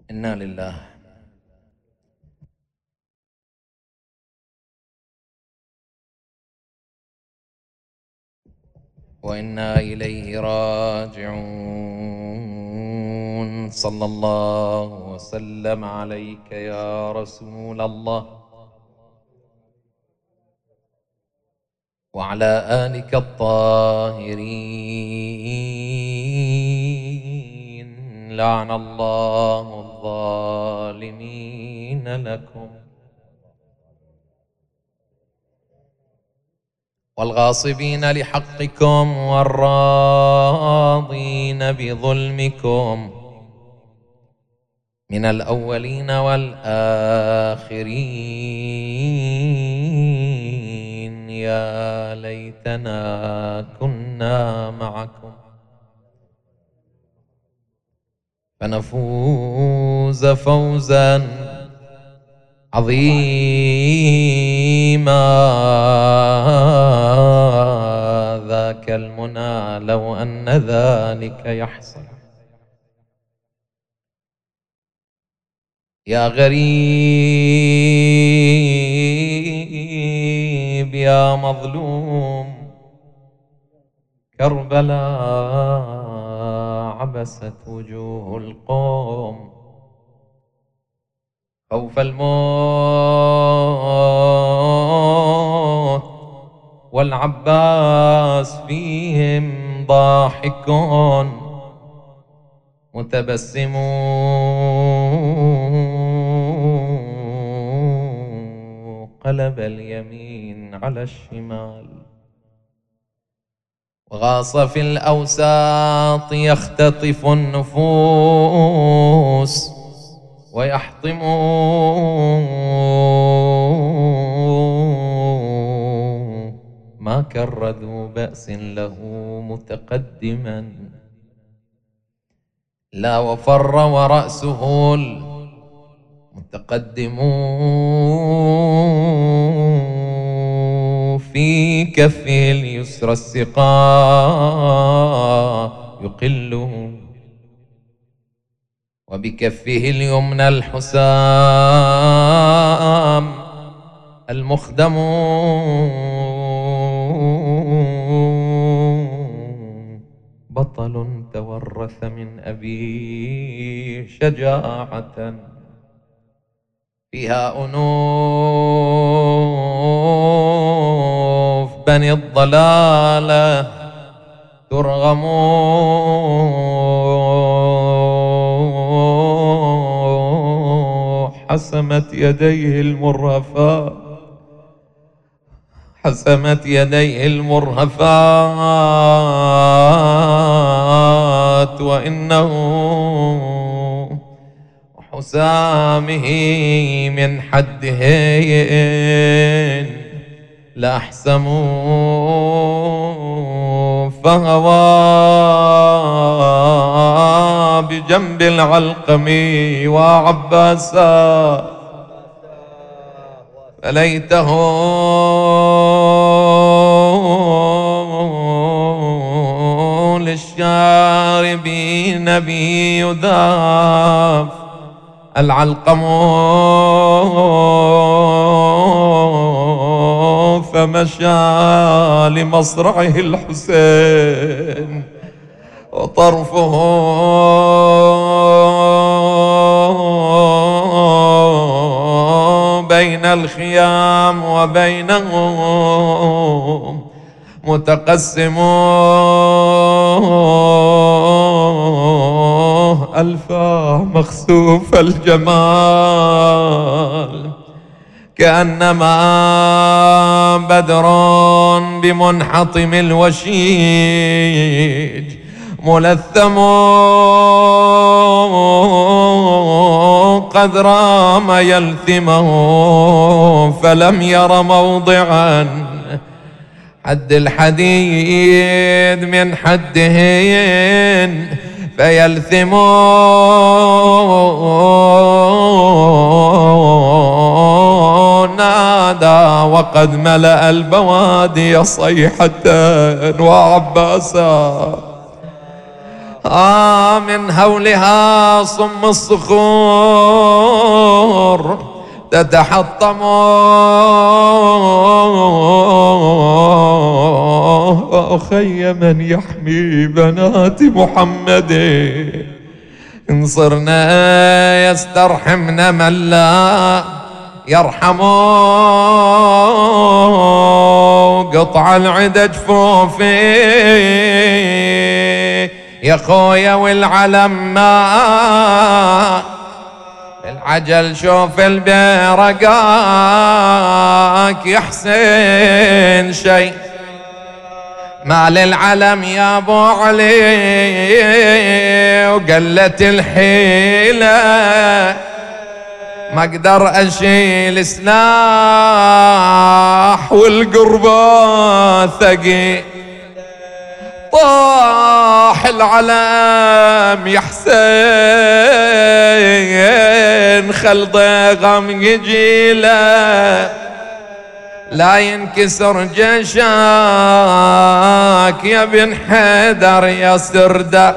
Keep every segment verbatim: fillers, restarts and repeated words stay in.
إنا لله وإنا إليه راجعون. صلى الله وسلم عليك يا رسول الله وعلى آلك الطاهرين. لعن الله الظالمين لكم والغاصبين لحقكم والراضين بظلمكم من الأولين والآخرين. يا ليتنا كنا معكم فنفوز فوزا عظيما. ذاك المنى لو أن ذلك يحصل. يا غريب يا مظلوم كربلاء عبست وجوه القوم خوف الموت والعباس فيهم ضاحك متبسم قلب اليمين على الشمال وغاص في الأوساط يختطف النفوس ويحطم ما كر ذو بأس له متقدما لا وفر ورأسه المتقدم في كفه اليسرى السقاء يقله وبكفه اليمنى الحسام المخدم بطل تورث من أبيه شجاعة فيها أنوف بني الضلالة ترغم حسمت يديه المرهفات حسمت يديه المرهفات وإنه حسامه من حدهين لأحسم فهوى بجنب العلقم وعباسا فليته للشاربين به يذاف العلقم فمشى لمصرعه الحسين وطرفه بين الخيام وبينهم متقسم ألفا مخسوف الجمال كأنما بدر بمنحطم الوشيج ملثم قد رام يلثمه فلم ير موضعا حد الحديد من حدهن فيلثم نادى وقد ملأ البوادي صيحة وعباسا آه من هولها صم الصخور تتحطم أخي من يحمي بنات محمد إن صرنا يسترحمنا من لا يرحم قطع العدا جفوفي يا خويا والعلم ما العجل شوف البرقاك يحسن شي ما للعلم يا ابو علي وقلت الحيلة ما اقدر اشيل سلاح والقربة ثقيل طاح العلم يا حسين خل ضيغم يجيله لا ينكسر جيشك يا بن حيدر يا سردة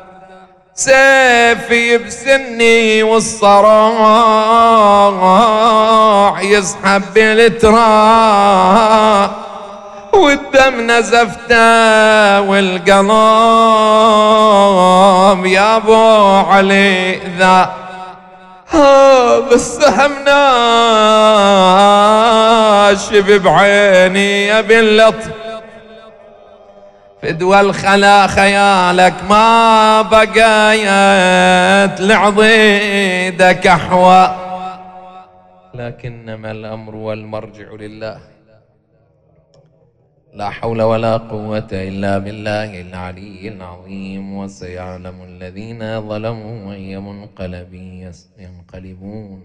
سيفي بسني والصراع يسحب بالتراب والدم نزفته والقلب يا ابو علي ذا هذا السهم ناشب بعيني يا بن لطف فدوى الخلا خيالك ما بقيت لعضيدك احوى لكنما الامر والمرجع لله لا حول ولا قوة إلا بالله العلي العظيم وسيعلم الذين ظلموا أي منقلب ينقلبون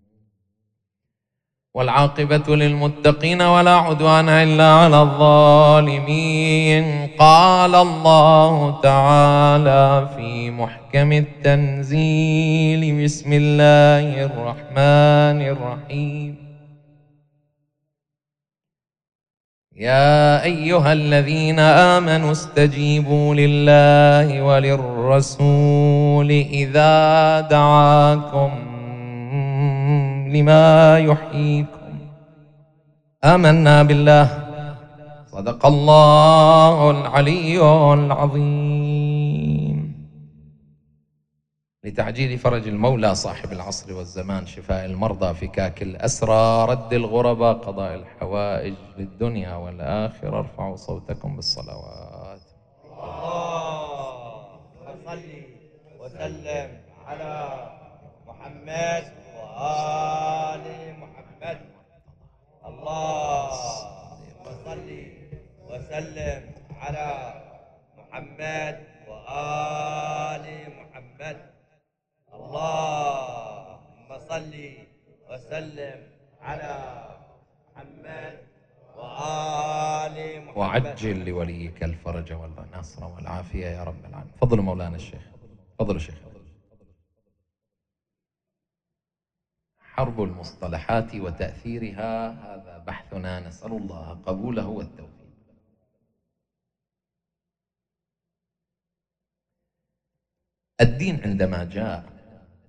والعاقبة للمتقين ولا عدوان إلا على الظالمين قال الله تعالى في محكم التنزيل بسم الله الرحمن الرحيم يا أيها الذين آمنوا استجيبوا لله وللرسول إذا دعاكم لما يحييكم آمنا بالله صدق الله العلي العظيم لتعجيل فرج المولى صاحب العصر والزمان شفاء المرضى فكاك الأسرى رد الغرباء قضاء الحوائج للدنيا والآخرة ارفعوا صوتكم بالصلوات اللهم صل وسلم على محمد وآل محمد اللهم صل وسلم على محمد وآل محمد اللهم صل وسلم على محمد وآل محمد وعجل لوليك الفرج والنصر والعافية يا رب العالمين. فضل مولانا الشيخ. فضل الشيخ. حرب المصطلحات وتأثيرها هذا بحثنا نسأل الله قبوله والتوفيق. الدين عندما جاء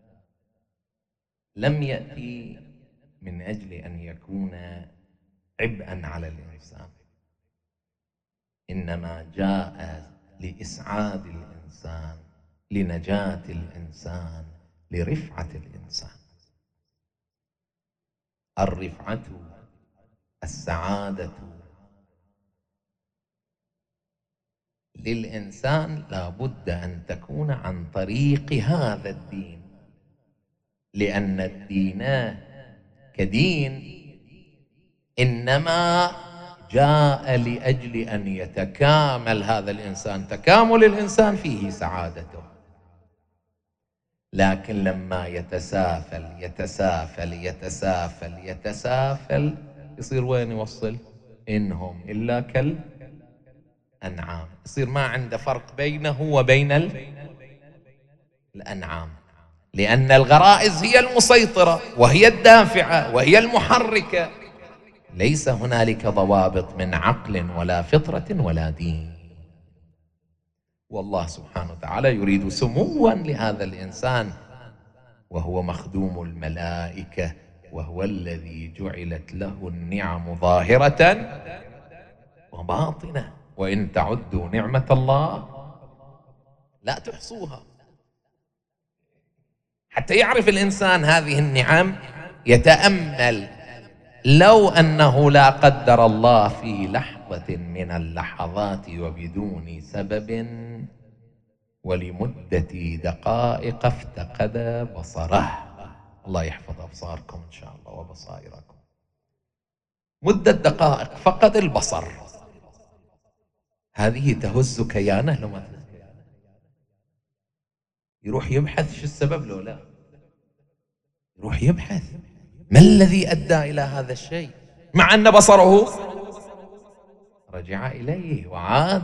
لم يأتي من أجل أن يكون عبئا على الإنسان، إنما جاء لإسعاد الإنسان، لنجاة الإنسان، لرفعة الإنسان. الرفعة السعادة للإنسان لابد أن تكون عن طريق هذا الدين، لأن الدين كدين إنما جاء لأجل أن يتكامل هذا الإنسان، تكامل الإنسان فيه سعادته. لكن لما يتسافل يتسافل يتسافل يتسافل يصير وين يوصل؟ إنهم إلا كالأنعام، يصير ما عنده فرق بينه وبين الأنعام، لأن الغرائز هي المسيطرة وهي الدافعة وهي المحركة، ليس هنالك ضوابط من عقل ولا فطرة ولا دين. والله سبحانه وتعالى يريد سموا لهذا الإنسان، وهو مخدوم الملائكة، وهو الذي جعلت له النعم ظاهرة وباطنة، وإن تعدوا نعمة الله لا تحصوها. حتى يعرف الإنسان هذه النعم يتأمل، لو أنه لا قدر الله في لحظة من اللحظات وبدون سبب ولمدة دقائق افتقد بصره، الله يحفظ أبصاركم إن شاء الله وبصائركم، مدة دقائق فقد البصر، هذه تهز كيانه لو ما تهز كيانه. يروح يبحث شو السبب لو لا، يروح يبحث ما الذي أدى إلى هذا الشيء، مع أن بصره رجع إليه وعاد.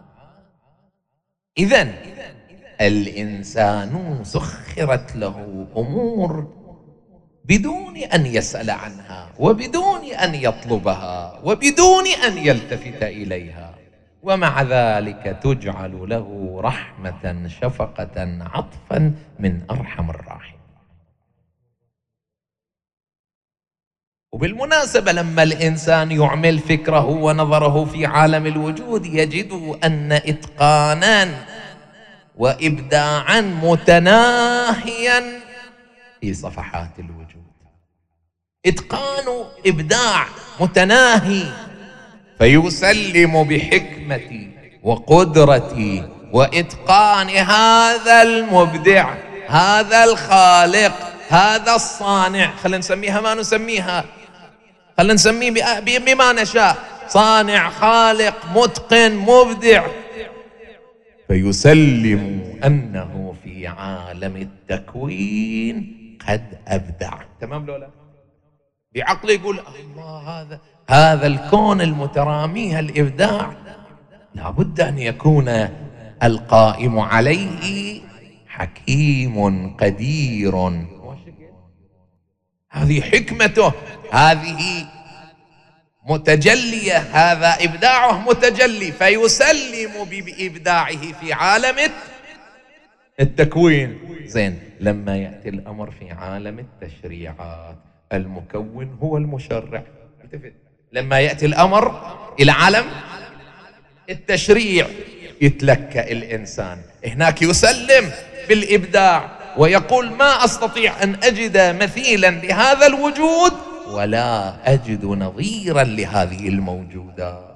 إذن الإنسان سخرت له أمور بدون أن يسأل عنها، وبدون أن يطلبها، وبدون أن يلتفت إليها، ومع ذلك تجعل له رحمة شفقة عطفا من أرحم الراحمين. وبالمناسبة لما الإنسان يعمل فكره ونظره في عالم الوجود يجد أن إتقانا وإبداعا متناهيا في صفحات الوجود، إتقان إبداع متناهي، فيسلم بحكمتي وقدرتي وإتقان هذا المبدع، هذا الخالق، هذا الصانع، خلينا نسميها ما نسميها، خلينا نسميه بما نشاء، صانع خالق متقن مبدع، فيسلم أنه في عالم التكوين قد أبدع. تمام لولا بعقله يقول الله هذا هذا الكون المترامي الإبداع لابد أن يكون القائم عليه حكيم قدير، هذه حكمته، هذه متجلية، هذا إبداعه متجلي، فيسلم بإبداعه في عالم التكوين. زين، لما يأتي الأمر في عالم التشريعات المكون هو المشرع، لما يأتي الأمر إلى عالم التشريع يتلكأ الإنسان، هناك يسلم بالإبداع ويقول ما أستطيع أن أجد مثيلا لهذا الوجود ولا أجد نظيرا لهذه الموجودات.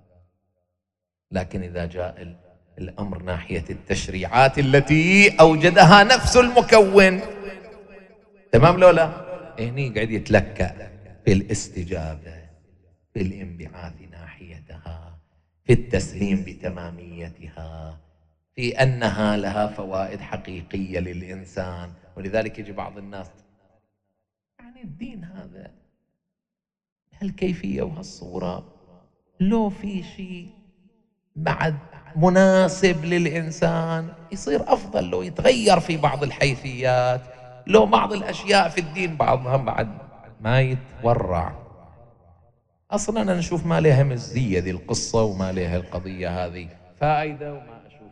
لكن إذا جاء الأمر ناحية التشريعات التي أوجدها نفس المكون، تمام لولا، هني قاعد يتلكأ في الاستجابة، في الانبعاث ناحيتها، في التسليم بتماميتها، في أنها لها فوائد حقيقية للإنسان. ولذلك يجي بعض الناس يعني الدين هذا هالكيفية وهالصورة لو في شيء بعد مناسب للإنسان يصير أفضل، لو يتغير في بعض الحيثيات، لو بعض الأشياء في الدين بعضها بعد ما يتورع. أصلا أنا نشوف ما لها مزية ذي القصة وما لها القضية هذه فائدة وما أشوف.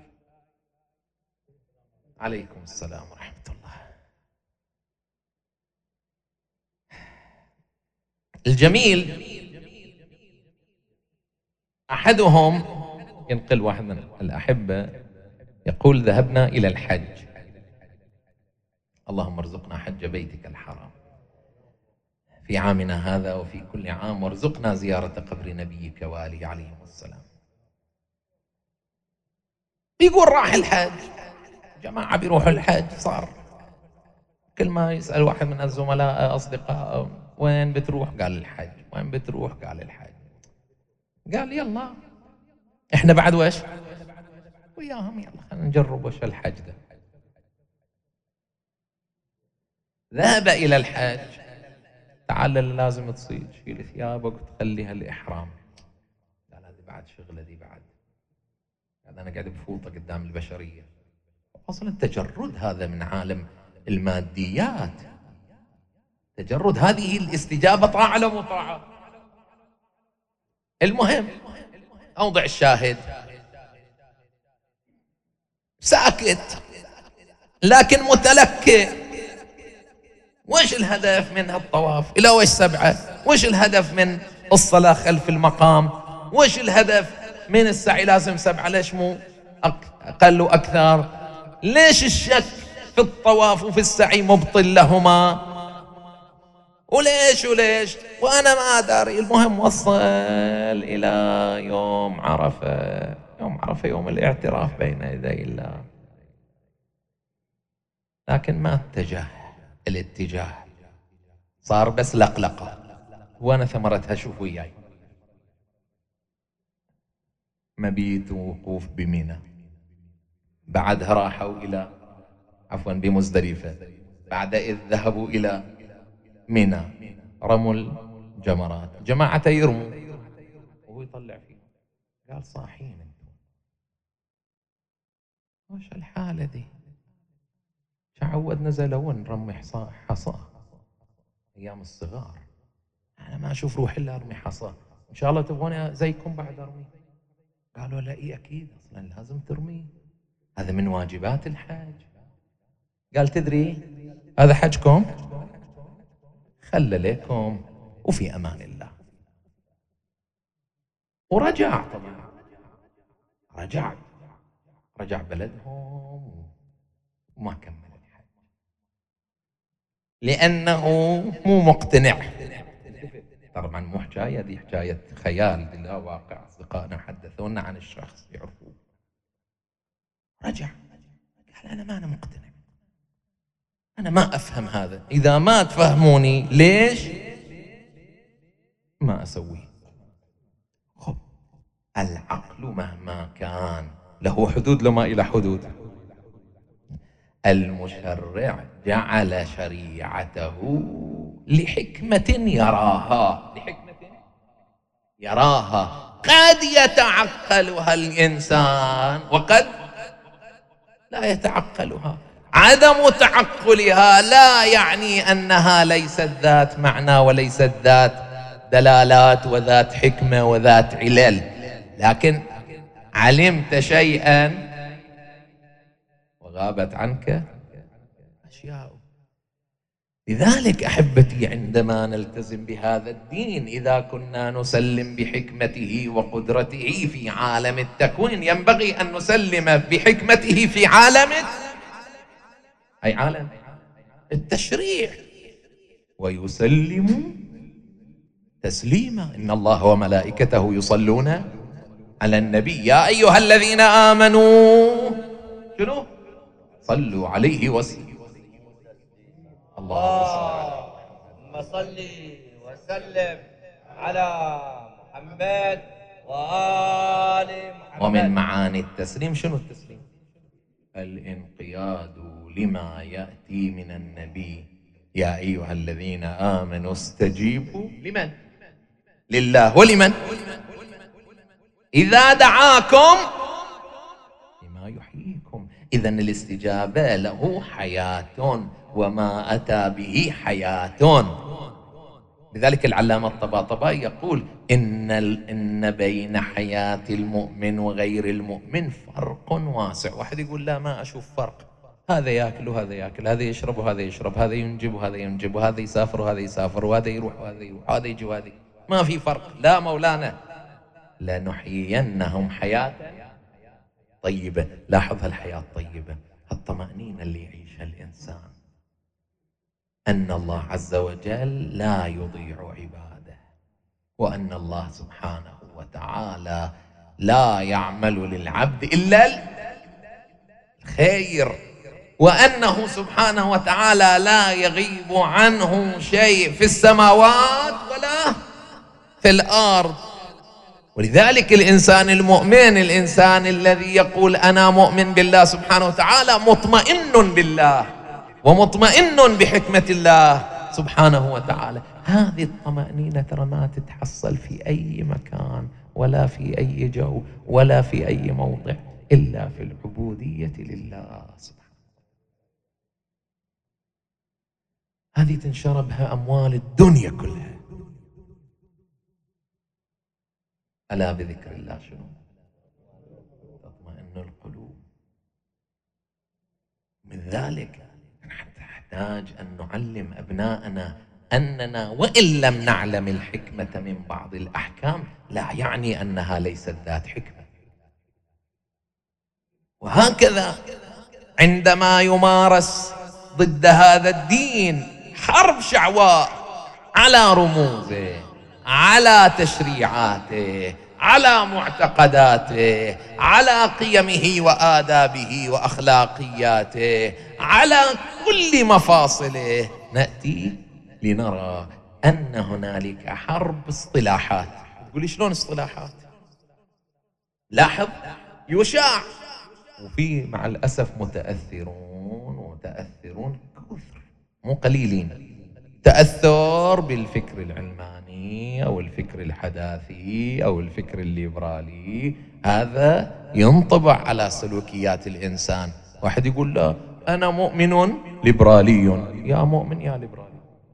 عليكم السلام ورحمة الله. الجميل أحدهم ينقل، واحد من الأحبة يقول ذهبنا إلى الحج، اللهم ارزقنا حج بيتك الحرام في عامنا هذا وفي كل عام، وارزقنا زيارة قبر نبيك وآله عليه السلام. يقول راح الحج، جماعة بيروحوا الحج، صار كل ما يسأل واحد من الزملاء أصدقاء وين بتروح؟ قال الحج. وين بتروح؟ قال الحج. قال يلا احنا بعد وش وياهم، يلا خلينا نجرب وش الحج ده. ذهب إلى الحج، تعال لازم تصير تشيل ثيابك وتخليها الإحرام. قال هذه بعد شغلة، دي بعد هذا أنا قاعد بفوطة قدام البشرية. أصلا التجرد هذا من عالم الماديات، تجرد هذه الاستجابة طاعة لو طاعة. المهم أوضع الشاهد، ساكت لكن متلكئ. وش الهدف من هالطواف؟ إلى وش سبعة؟ وش الهدف من الصلاة خلف المقام؟ وش الهدف من السعي لازم سبعة؟ ليش مو أقل وأكثر؟ ليش الشك في الطواف وفي السعي مبطل لهما؟ وليش وليش وأنا ما أدري. المهم وصل إلى يوم عرفة. يوم عرفة يوم الاعتراف بين يدي الله، لكن ما اتجه الاتجاه، صار بس لقلقة. وأنا ثمرتها شوف وياي، مبيت ووقوف بمنى، بعدها راحوا إلى عفوا بمزدلفة، بعد إذ ذهبوا إلى منى رموا الجمرات. جماعة يرموا وهو يطلع فيهم، قال صاحين انتم، وش الحالة دي؟ تعودنا زلون نرمي حصى حصى أيام الصغار، أنا ما أشوف روحي إلا أرمي حصى، إن شاء الله تبغوني زيكم بعد أرمي. قالوا لا إيه أكيد أصلا لازم ترمي، هذا من واجبات الحج. قال تدري هذا حجكم، خلى لكم وفي أمان الله. ورجع طبعا، رجع رجع بلدهم وما كمل الحج لأنه مو مقتنع. طبعا مو حكاية دي، حكاية خيال دي لا واقع. أصدقائنا حدثونا عن الشخص يعرفوه، رجع قال أنا ما أنا مقتنع، أنا ما أفهم هذا، إذا ما تفهموني ليش ما أسويه. خب العقل مهما كان له حدود، لما إلى حدود. المشرع جعل شريعته لحكمة يراها، لحكمة يراها قد يتعقلها الإنسان وقد لا يتعقلها. عدم تعقلها لا يعني أنها ليست ذات معنى وليست ذات دلالات وذات حكمة وذات علل، لكن علمت شيئا وغابت عنك أشياء. لذلك أحبتي عندما نلتزم بهذا الدين، إذا كنا نسلم بحكمته وقدرته في عالم التكوين، ينبغي أن نسلم بحكمته في عالم أي عالم التشريع، ويسلم تسليما. إن الله وملائكته يصلون على النبي يا أيها الذين آمنوا شنو صلوا عليه وسلموا. اللهم صل وسلم على محمد وآل محمد. ومن معاني التسليم شنو التسليم؟ الانقياد لما يأتي من النبي. يا أيها الذين آمنوا استجيبوا لمن؟ لله. ولمن؟ إذا دعاكم لما يحييكم. إذن الاستجابة له حياة، وما أتى به حياة. لذلك العلامة الطباطبائي يقول إن, إن بين حياة المؤمن وغير المؤمن فرق واسع. واحد يقول لا ما أشوف فرق، هذا يأكل وهذا يأكل، هذا يشرب وهذا يشرب، هذا ينجب وهذا ينجب، وهذا يسافر وهذا يسافر، وهذا يروح وهذا يروح، وهذا يجي وهذا، ما في فرق. لا مولانا، لنحيينهم حياة طيبة. لاحظ هالحياة الطيبة، الطمأنينة اللي يعيشها الإنسان، أن الله عز وجل لا يضيع عباده، وأن الله سبحانه وتعالى لا يعمل للعبد إلا الخير، وأنه سبحانه وتعالى لا يغيب عنه شيء في السماوات ولا في الأرض. ولذلك الإنسان المؤمن، الإنسان الذي يقول أنا مؤمن بالله سبحانه وتعالى، مطمئن بالله ومطمئن بحكمة الله سبحانه وتعالى. هذه الطمأنينة ترى ما تتحصل في أي مكان ولا في أي جو ولا في أي موضع إلا في العبودية لله سبحانه. هذه تنشربها أموال الدنيا كلها. ألا بذكر الله شنو تطمئن القلوب. من ذلك نحتاج أن نعلم أبناءنا أننا وإن لم نعلم الحكمة من بعض الأحكام لا يعني أنها ليست ذات حكمة. وهكذا عندما يمارس ضد هذا الدين حرب شعواء على رموزه، على تشريعاته، على معتقداته، على قيمه وآدابه وأخلاقياته، على كل مفاصله، نأتي لنرى أن هنالك حرب اصطلاحات. تقولي شلون اصطلاحات؟ لاحظ يشاع، وفي مع الأسف متأثرون ومتأثرون كثر مو قليلين، تأثر بالفكر العلماني أو الفكر الحداثي أو الفكر الليبرالي، هذا ينطبع على سلوكيات الإنسان. واحد يقول لا أنا مؤمن ليبرالي، يا مؤمن يا ليبرالي،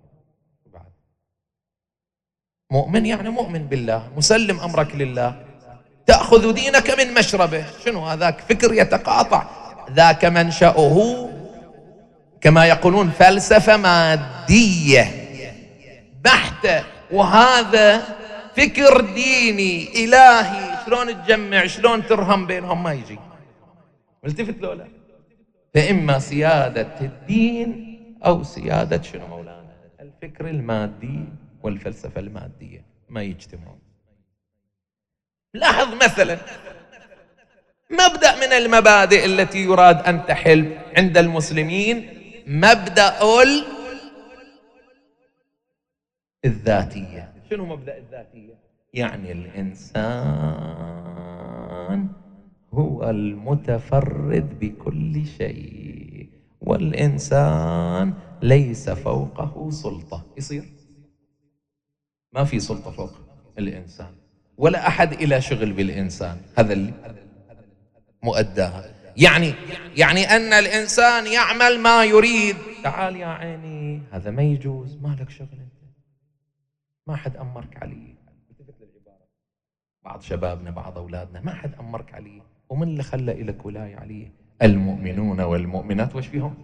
مؤمن يعني مؤمن بالله، مسلم أمرك لله، تأخذ دينك من مشربه. شنو هذاك؟ فكر يتقاطع، ذاك منشأه كما يقولون فلسفة مادية بحتة، وهذا فكر ديني إلهي. شلون تجمع، شلون ترهم بينهم؟ ما يجي. ملتفت لولا؟ فإما سيادة الدين أو سيادة شنو مولانا؟ الفكر المادي والفلسفة المادية ما يجتمعون. لاحظ مثلا مبدأ من المبادئ التي يراد أن تحل عند المسلمين، مبدأ الذاتية. شنو مبدأ الذاتية؟ يعني الإنسان هو المتفرد بكل شيء، والإنسان ليس فوقه سلطة. يصير ما في سلطة فوق الإنسان، ولا أحد إلى شغل بالإنسان، هذا اللي مؤداها. يعني يعني أن الإنسان يعمل ما يريد. تعال يا عيني، هذا ما يجوز، ما لك شغل أنت، ما حد أمرك عليه. بعض شبابنا بعض أولادنا ما حد أمرك عليه، ومن اللي خلى إلك ولاية عليه؟ المؤمنون والمؤمنات وش فيهم؟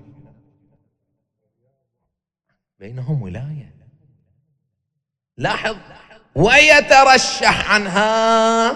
بينهم ولاية. لاحظ، ويترشح عنها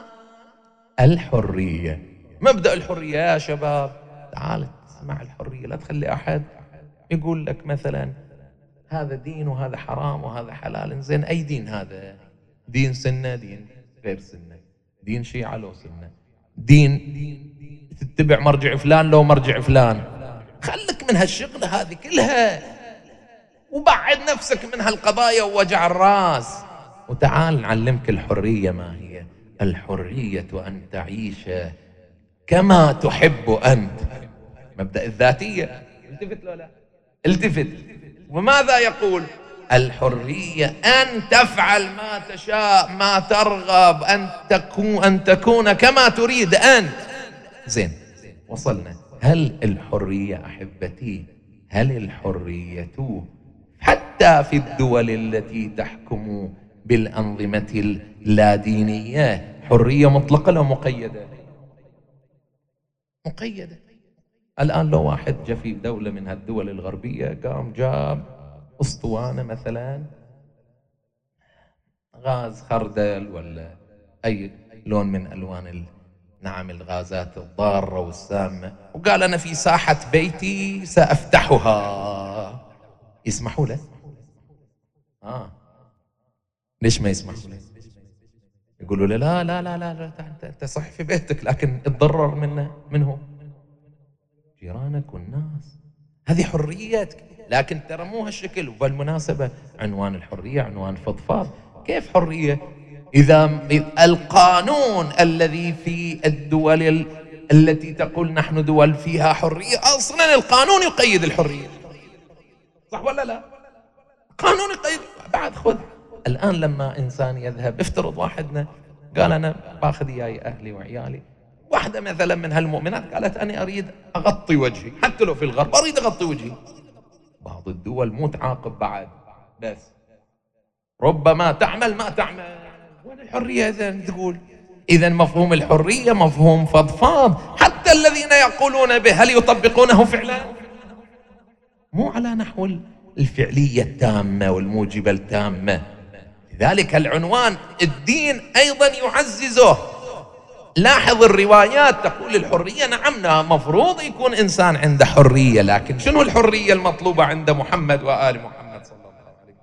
الحرية. مبدأ الحرية يا شباب، تعال اسمع الحرية، لا تخلي أحد يقول لك مثلا هذا دين وهذا حرام وهذا حلال. زين أي دين هذا؟ دين سنة، دين غير سنة، دين شيعة لو سنة، دين تتبع مرجع فلان لو مرجع فلان. خلك من هالشغلة هذه كلها، وبعد نفسك من هالقضايا ووجع الراس، وتعال نعلمك الحرية ما هي. الحرية أن تعيش كما تحب أنت. مبدأ الذاتية. التفت لو لا التفت. وماذا يقول؟ الحرية أن تفعل ما تشاء، ما ترغب، أن تكون أن تكون كما تريد أنت. زين وصلنا. هل الحرية أحبتي، هل الحرية حتى في الدول التي تحكم بالأنظمة اللادينية حرية مطلقة لو مقيدة؟ مقيدة. الآن لو واحد جاء في دولة من هالدول الغربية قام جاب أسطوانة مثلا غاز خردل ولا أي لون من ألوان ال... نعم الغازات الضارة والسامة، وقال أنا في ساحة بيتي سأفتحها، يسمحوا له؟ آه ليش ما يسمحوا له؟ يقولوا له لا لا لا لا, لا أنت, أنت صح في بيتك لكن تضرر منه منه جيرانك والناس. هذه حريتك، لكن ترى مو هالشكل. وبالمناسبة عنوان الحرية عنوان فضفاض. كيف حرية إذا القانون الذي في الدول ال... التي تقول نحن دول فيها حرية، أصلا القانون يقيد الحرية، صح ولا لا؟ قانون يقيد. بعد خذ الآن لما إنسان يذهب، افترض واحدنا قال أنا باخذ إياي أهلي وعيالي، واحدة مثلا من هالمؤمنات قالت أنا أريد أغطي وجهي، حتى لو في الغرب أريد أغطي وجهي. بعض الدول مو تعاقب بعد، بس ربما تعمل ما تعمل. وين الحرية إذن تقول؟ إذا مفهوم الحرية مفهوم فضفاض، حتى الذين يقولون به هل يطبقونه فعلا؟ مو على نحو الفعلية التامة والموجبة التامة. لذلك العنوان الدين أيضا يعززه. لاحظ الروايات تقول الحرية، نعم مفروض يكون إنسان عنده حرية، لكن شنو الحرية المطلوبة عند محمد وآل محمد صلى الله عليه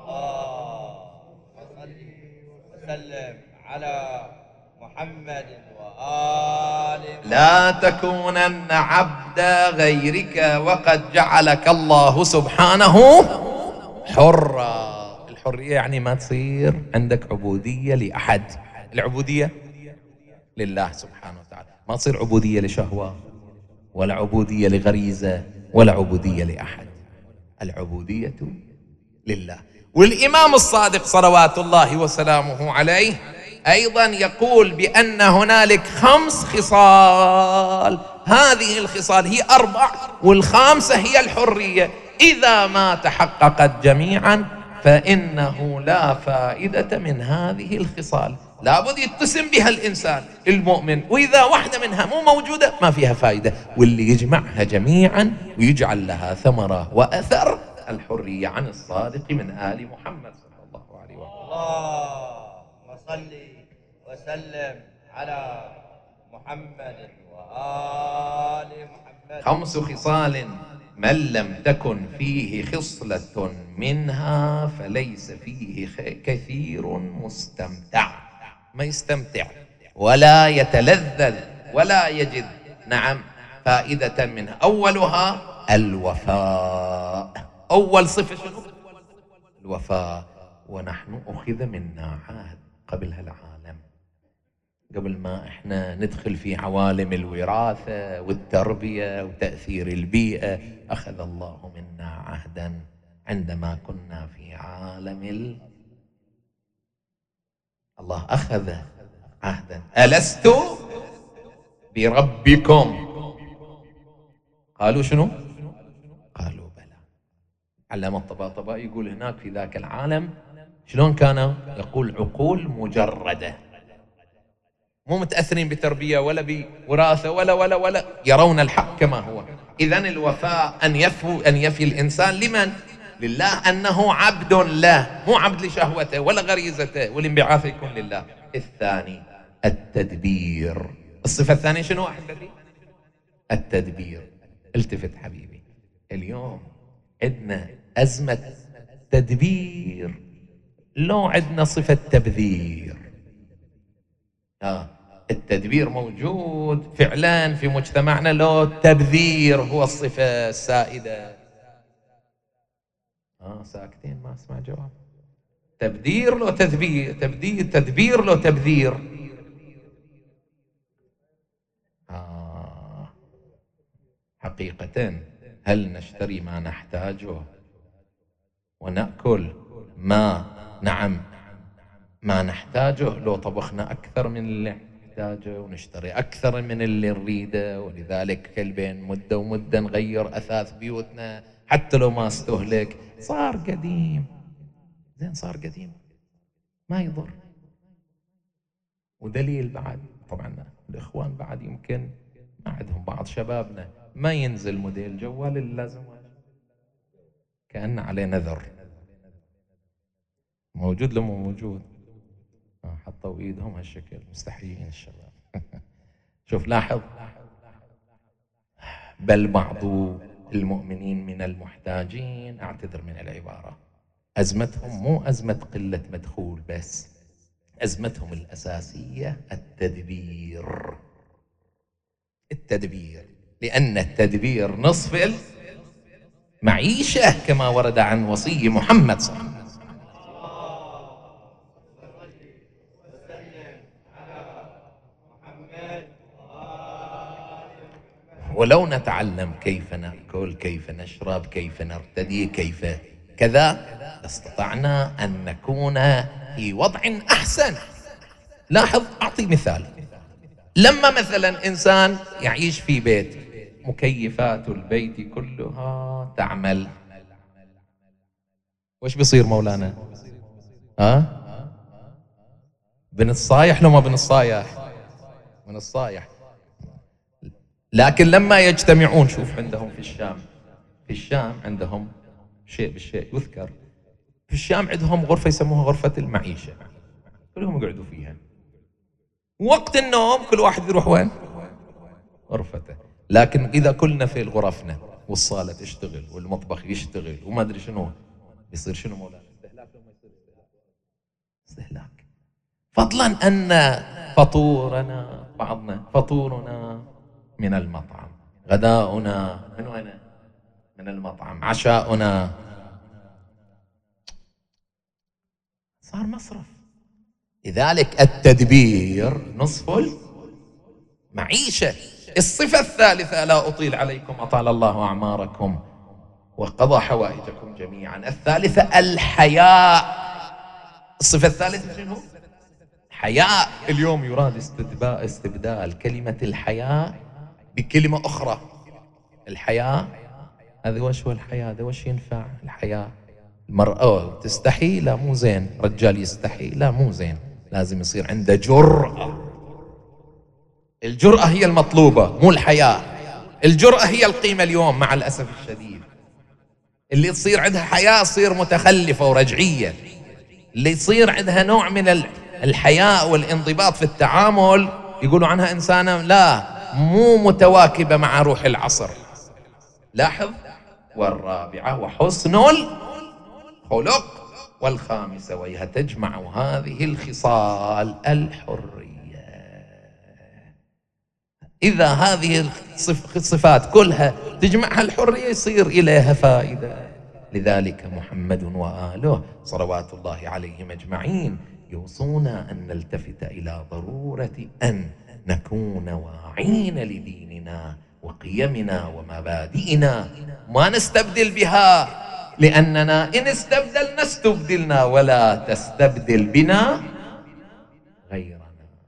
وسلم؟ وسلم على محمد وآل محمد. لا تكونن عبد غيرك وقد جعلك الله سبحانه حرا. الحرية يعني ما تصير عندك عبودية لأحد. العبودية لله سبحانه وتعالى، ما تصير عبودية لشهوة ولا عبودية لغريزة ولا عبودية لأحد. العبودية لله. والإمام الصادق صلوات الله وسلامه عليه أيضا يقول بأن هنالك خمس خصال، هذه الخصال هي أربع والخامسة هي الحرية، إذا ما تحققت جميعا فإنه لا فائدة من هذه الخصال، لابد يتسم بها الإنسان المؤمن، وإذا واحدة منها مو موجودة ما فيها فائدة. واللي يجمعها جميعا ويجعل لها ثمرة وأثر الحرية عن الصادق من آل محمد صلى الله عليه وسلم. اللهم صل وسلم على محمد وآل محمد. خمس خصال من لم تكن فيه خصلة منها فليس فيه كثير مستمتع، ما يستمتع ولا يتلذذ ولا يجد نعم فائدة منها. أولها الوفاء. أول صفة شنو؟ الوفاء. ونحن أخذ منا عهد قبل هالعالم، قبل ما احنا ندخل في عوالم الوراثة والتربية وتأثير البيئة، أخذ الله منا عهدا عندما كنا في عالم ال... الله أخذ عهدا. ألست بربكم؟ قالوا شنو؟ قالوا بلى. علامة الطباطبائي يقول هناك في ذاك العالم شلون كانوا؟ يقول عقول مجردة، مو متأثرين بتربية ولا بوراثة ولا ولا ولا يرون الحق كما هو. إذن الوفاء أن يفو أن يفي الإنسان لمن؟ لله، أنه عبد له، مو عبد لشهوته ولا غريزته، والانبعاث يكون لله. الثاني التدبير. الصفة الثانية شنو أحبتي؟ التدبير. التفت حبيبي، اليوم عندنا أزمة تدبير، لو عندنا صفة تبذير. آه. التدبير موجود فعلا في مجتمعنا، لو التبذير هو الصفة السائدة. آه ساكتين ما اسمع جواب. تبذير لو تدبير، تبذير تدبير لو تبذير. آه. حقيقة هل نشتري ما نحتاجه ونأكل ما نعم ما نحتاجه، لو طبخنا أكثر من اللي نحتاجه ونشتري أكثر من اللي نريده؟ ولذلك كل بين مدة ومدة نغير أثاث بيوتنا حتى لو ما استهلك، صار قديم. زين صار قديم ما يضر. ودليل بعد طبعا الإخوان بعد يمكن ما عندهم، بعض شبابنا ما ينزل موديل جوال اللي لازم كأن عليه نذر. موجود لو مو موجود؟ حطوا ايدهم هالشكل مستحيين الشباب. شوف لاحظ، بل بعض المؤمنين من المحتاجين، اعتذر من العبارة، أزمتهم مو أزمة قلة مدخول بس، أزمتهم الأساسية التدبير. التدبير، لأن التدبير نصف المعيشة كما ورد عن وصي محمد صلى الله عليه وسلم. ولو نتعلم كيف نأكل، كيف نشرب، كيف نرتدي، كيف كذا، استطعنا أن نكون في وضع أحسن. لاحظ، أعطي مثال. لما مثلا إنسان يعيش في بيت مكيفات البيت كلها تعمل، وش بيصير مولانا؟ ها؟ بن الصايح لو ما بن الصايح؟ من الصايح. لكن لما يجتمعون، شوف عندهم في الشام، في الشام عندهم شيء بالشيء يذكر، في الشام عندهم غرفة يسموها غرفة المعيشة، كلهم يقعدوا فيها. وقت النوم كل واحد يروح وين؟ غرفته. لكن إذا كلنا في غرفنا والصالة تشتغل والمطبخ يشتغل وما أدري شنو، يصير شنو مولانا؟ استهلاك لو ما يصير استهلاك. فضلا أن فطورنا بعضنا فطورنا من المطعم، غداؤنا من وين؟ من المطعم، عشاؤنا صار مصرف. لذلك التدبير نصف المعيشة. الصفة الثالثة، لا أطيل عليكم أطال الله أعماركم وقضى حوائجكم جميعا، الثالثة الحياء. الصفة الثالثة شنو؟ حياء. اليوم يراد استبدال استبدال كلمة الحياء بكلمة أخرى. الحياء هذا وش هو الحياء؟ هذا وش ينفع الحياء؟ المرأة تستحي؟ لا مو زين. رجال يستحي؟ لا مو زين. لازم يصير عنده جرأة. الجرأة هي المطلوبة مو الحياء. الجرأة هي القيمة اليوم مع الأسف الشديد. اللي تصير عندها حياء تصير متخلفة ورجعية. اللي يصير عندها نوع من الحياء والانضباط في التعامل يقولوا عنها إنسانة لا مو متواكبة مع روح العصر. لاحظ. والرابعة وحسن الخلق. والخامسة وهي تجمع هذه الخصال الحرية. إذا هذه الصفات كلها تجمعها الحرية يصير إليها فائدة. لذلك محمد وآله صلوات الله عليهم أجمعين يوصونا أن نلتفت إلى ضرورة أن نكون واعين لديننا وقيمنا ومبادئنا، ما نستبدل بها، لأننا إن استبدلنا استبدلنا ولا تستبدل بنا غيرنا.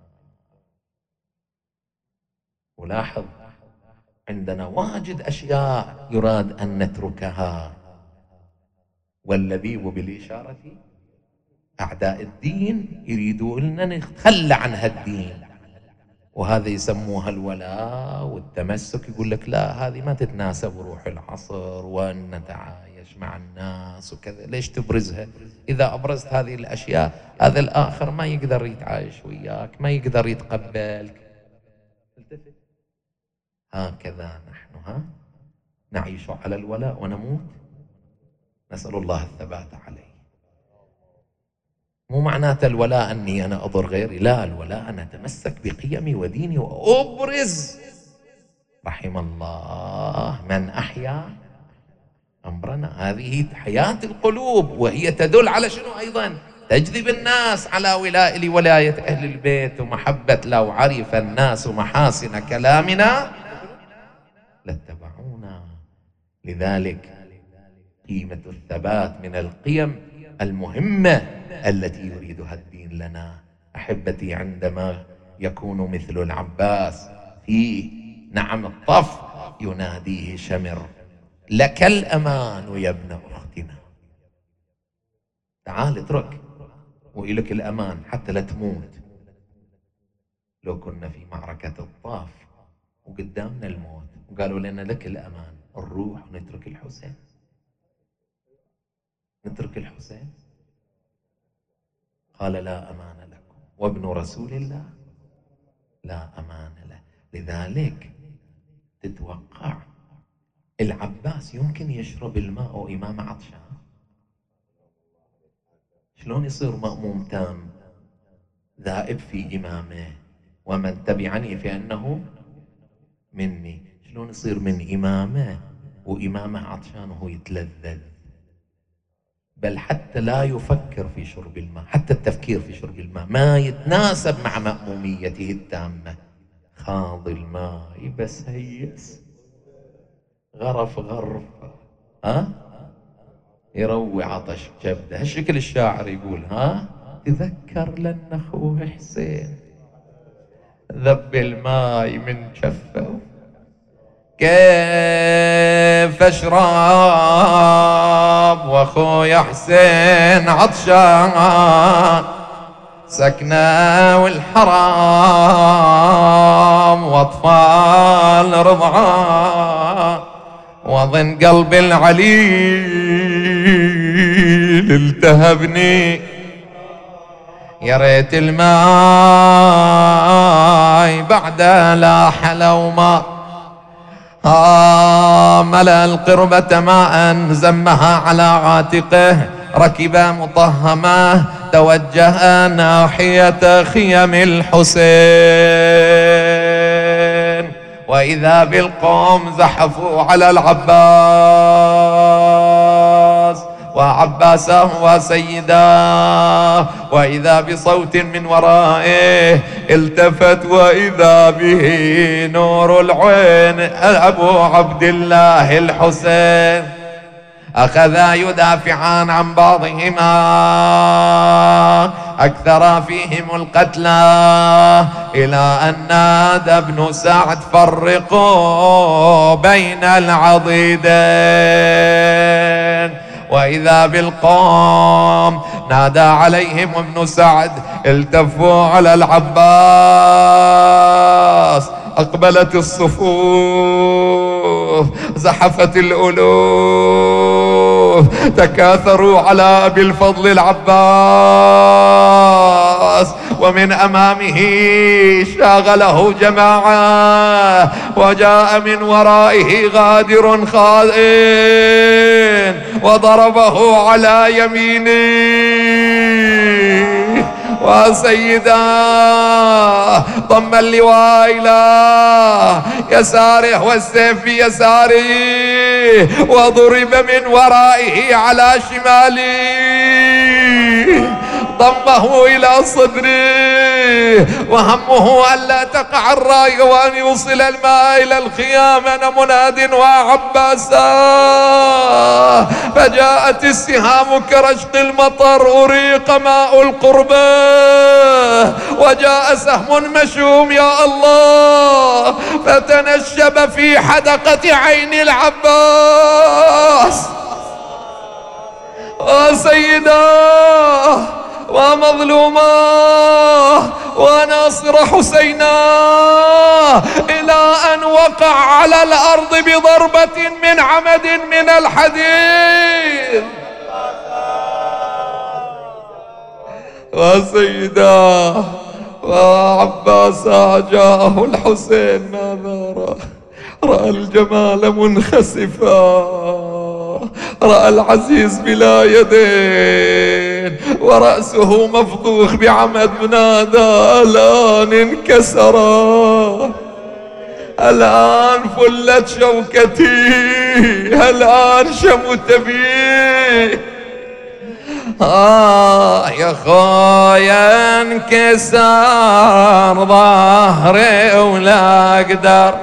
ولاحظ عندنا واجد أشياء يراد أن نتركها، واللبيب بالإشارة أعداء الدين يريدون أن نتخلى عن هالدين، وهذا يسموها الولاء والتمسك. يقول لك لا هذه ما تتناسب روح العصر وأن نتعايش مع الناس وكذا. ليش تبرزها؟ إذا أبرزت هذه الأشياء هذا الآخر ما يقدر يتعايش وياك، ما يقدر يتقبلك. هكذا نحن ها نعيش على الولاء ونموت، نسأل الله الثبات عليه. مو معناته الولاء أني أنا أضر غيري، لا، الولاء أن أتمسك بقيمي وديني وأبرز. رحم الله من أحيا أمرنا. هذه حياة القلوب، وهي تدل على شنو أيضا؟ تجذب الناس على ولاء لولاية أهل البيت ومحبة. لو عرف الناس محاسن كلامنا لاتبعونا. لذلك قيمة الثبات من القيم المهمة التي يريدها الدين لنا. أحبتي، عندما يكون مثل العباس في نعم الطف يناديه شمر لك الأمان يا ابن أختنا، تعال اترك وإلك الأمان حتى لا تموت. لو كنا في معركة الطاف وقدامنا الموت وقالوا لنا لك الأمان، نروح ونترك الحسين؟ نترك الحسين؟ قال لا أمان لكم وابن رسول الله لا أمان له. لذلك تتوقع العباس يمكن يشرب الماء وإمام عطشان؟ شلون يصير مأموم تام ذائب في إمامه؟ ومن تبعني فإنه مني. شلون يصير من إمامه وإمامه عطشان وهو يتلذذ؟ بل حتى لا يفكر في شرب الماء، حتى التفكير في شرب الماء ما يتناسب مع مأموميته التامة. خاض الماء بس هيس غرف غرف ها يروي عطش كبده. هالشكل الشاعر يقول ها تذكر لن أخوه حسين ذب الماء من كفه كيف اشرب واخويا حسين عطشان سكنة والحرام واطفال رضعان، وظن قلب العليل التهبني، يا ريت الماي بعد لا حلو ما آه ملأ القربة ماء زمها على عاتقه، ركب مطهمة توجه ناحية خيم الحسين، وإذا بالقوم زحفوا على العباس وعباسه وسيداه، وإذا بصوت من ورائه التفت وإذا به نور العين أبو عبد الله الحسين، أخذا يدافعان عن بعضهما، أكثر فيهم القتلى، إلى أن نادى ابن سعد فرقوا بين العضيدين، وإذا بالقوم نادى عليهم ابن سعد التفوا على العباس، أقبلت الصفوف زحفت الألوف، تكاثروا على أبي الفضل العباس، ومن أمامه شاغله جماعة، وجاء من ورائه غادر خائن وضربه على يمينه، وسيداه ضم اللواء إلى يساره والسيف في يساره، وضرب من ورائه على شماله، ضمه إلى صدره، وهمه ألا تقع الراية وأن يوصل الماء إلى الخيام. أنا مناد وعباسا، فجاءت السهام كرشق المطر، أريق ماء القربة، وجاء سهم مشوم يا الله فتنشب في حدقة عين العباس، وسيداه ومظلوماه وناصر حسينا، إلى أن وقع على الأرض بضربة من عمد من الحديد. وسيداه وعباسا جاءه الحسين، ماذا رأى؟ رأى الجمال منخسفا، رأى العزيز بلا يدين ورأسه مفضوخ بعمد، نادى الآن انكسرا، الآن فلت شوكتي، الآن شمت بي. آه يا خويا انكسر ظهري ولا أقدر،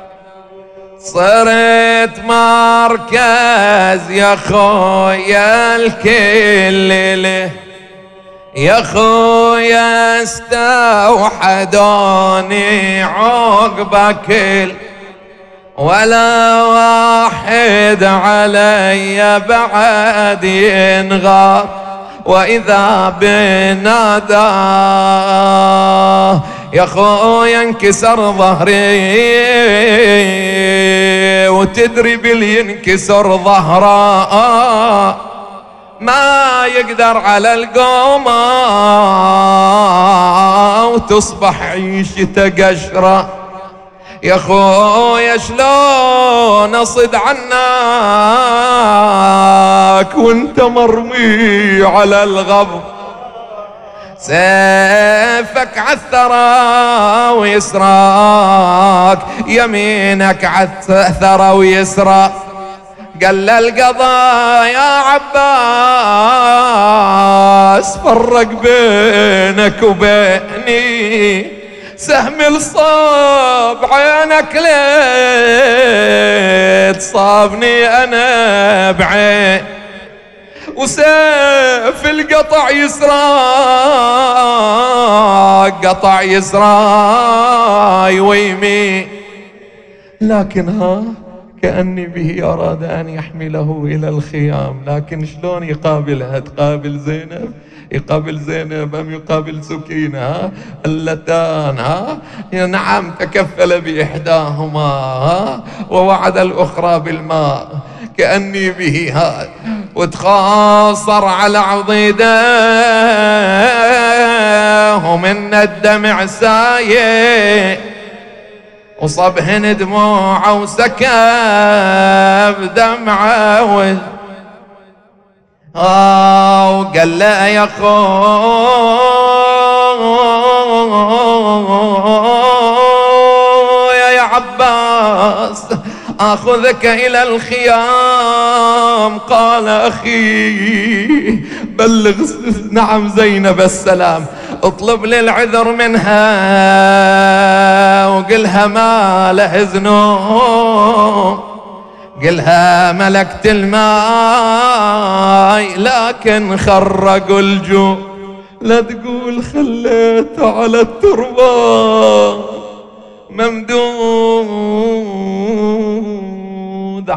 صرت مركز يا خويا الكل له، يا خويا استوحدوني عقبك ولا واحد علي بعد ينغار، وإذا بنادى يا خويا انكسر ظهري، وتدري باللي ينكسر ظهره ما يقدر على القومة، وتصبح عيشته قشرة. يا خويا شلون اصد عنك وانت مرمي على الغبر، سيفك عثرة ويسراك، يمينك عثرة ويسراك، قال القضاء يا عباس فرق بينك وبيني، سهم الصاب عينك ليه تصابني انا بعين، وسيف القطع يسراك، قطع يسراي ويمين، لكن ها كأني به أراد أن يحمله إلى الخيام، لكن شلون يقابلها؟ تقابل زينب؟ يقابل زينب أم يقابل سكينة؟ ها؟ اللتان ها؟ نعم تكفل بإحداهما ها؟ ووعد الأخرى بالماء. كأني به ها، وتخاصر على عضيده ومن الدمع سايل وصبهن دموعه وسكب دمعه و... آه وقال له يا خويا يا عباس آخذك إلى الخيام. قال أخي بلغ نعم زينب السلام، اطلب لي العذر منها وقلها ما له ذنوب، قلها ملكت الماي لكن خرقوا الجو، لا تقول خليته على التربة ممدود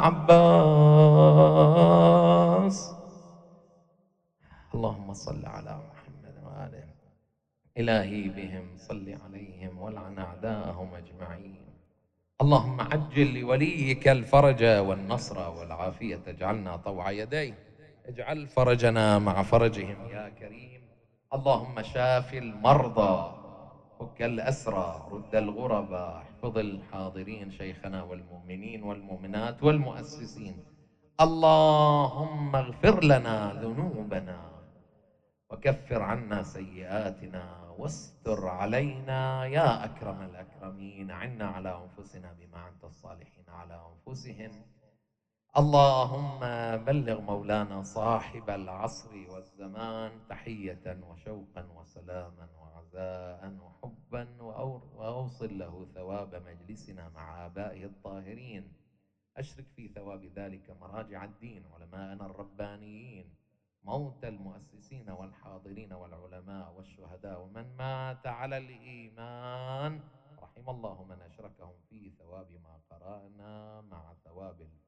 عباس. اللهم صل على محمد وآله. إلهي بهم صل عليهم والعن أعداءهم أجمعين. اللهم عجل لوليك الفرج والنصر والعافية، اجعلنا طوع يديه، اجعل فرجنا مع فرجهم يا كريم. اللهم شاف المرضى، فك الأسرى، رد الغرباء، احفظ الحاضرين شيخنا والمؤمنين والمؤمنات والمؤسسين. اللهم اغفر لنا ذنوبنا وكفر عنا سيئاتنا واستر علينا يا أكرم الأكرمين. عنا على أنفسنا بما أنت الصالحين على أنفسهم. اللهم بلغ مولانا صاحب العصر والزمان تحية وشوقا وسلاما وعزاء وحبا، وأوصل له ثواب مجلسنا مع آبائه الطاهرين. أشرك في ثواب ذلك مراجع الدين، علماءنا الربانيين، موتى المؤسسين والحاضرين والعلماء والشهداء ومن مات على الإيمان. رحم الله من أشركهم في ثواب ما قرأنا مع ثواب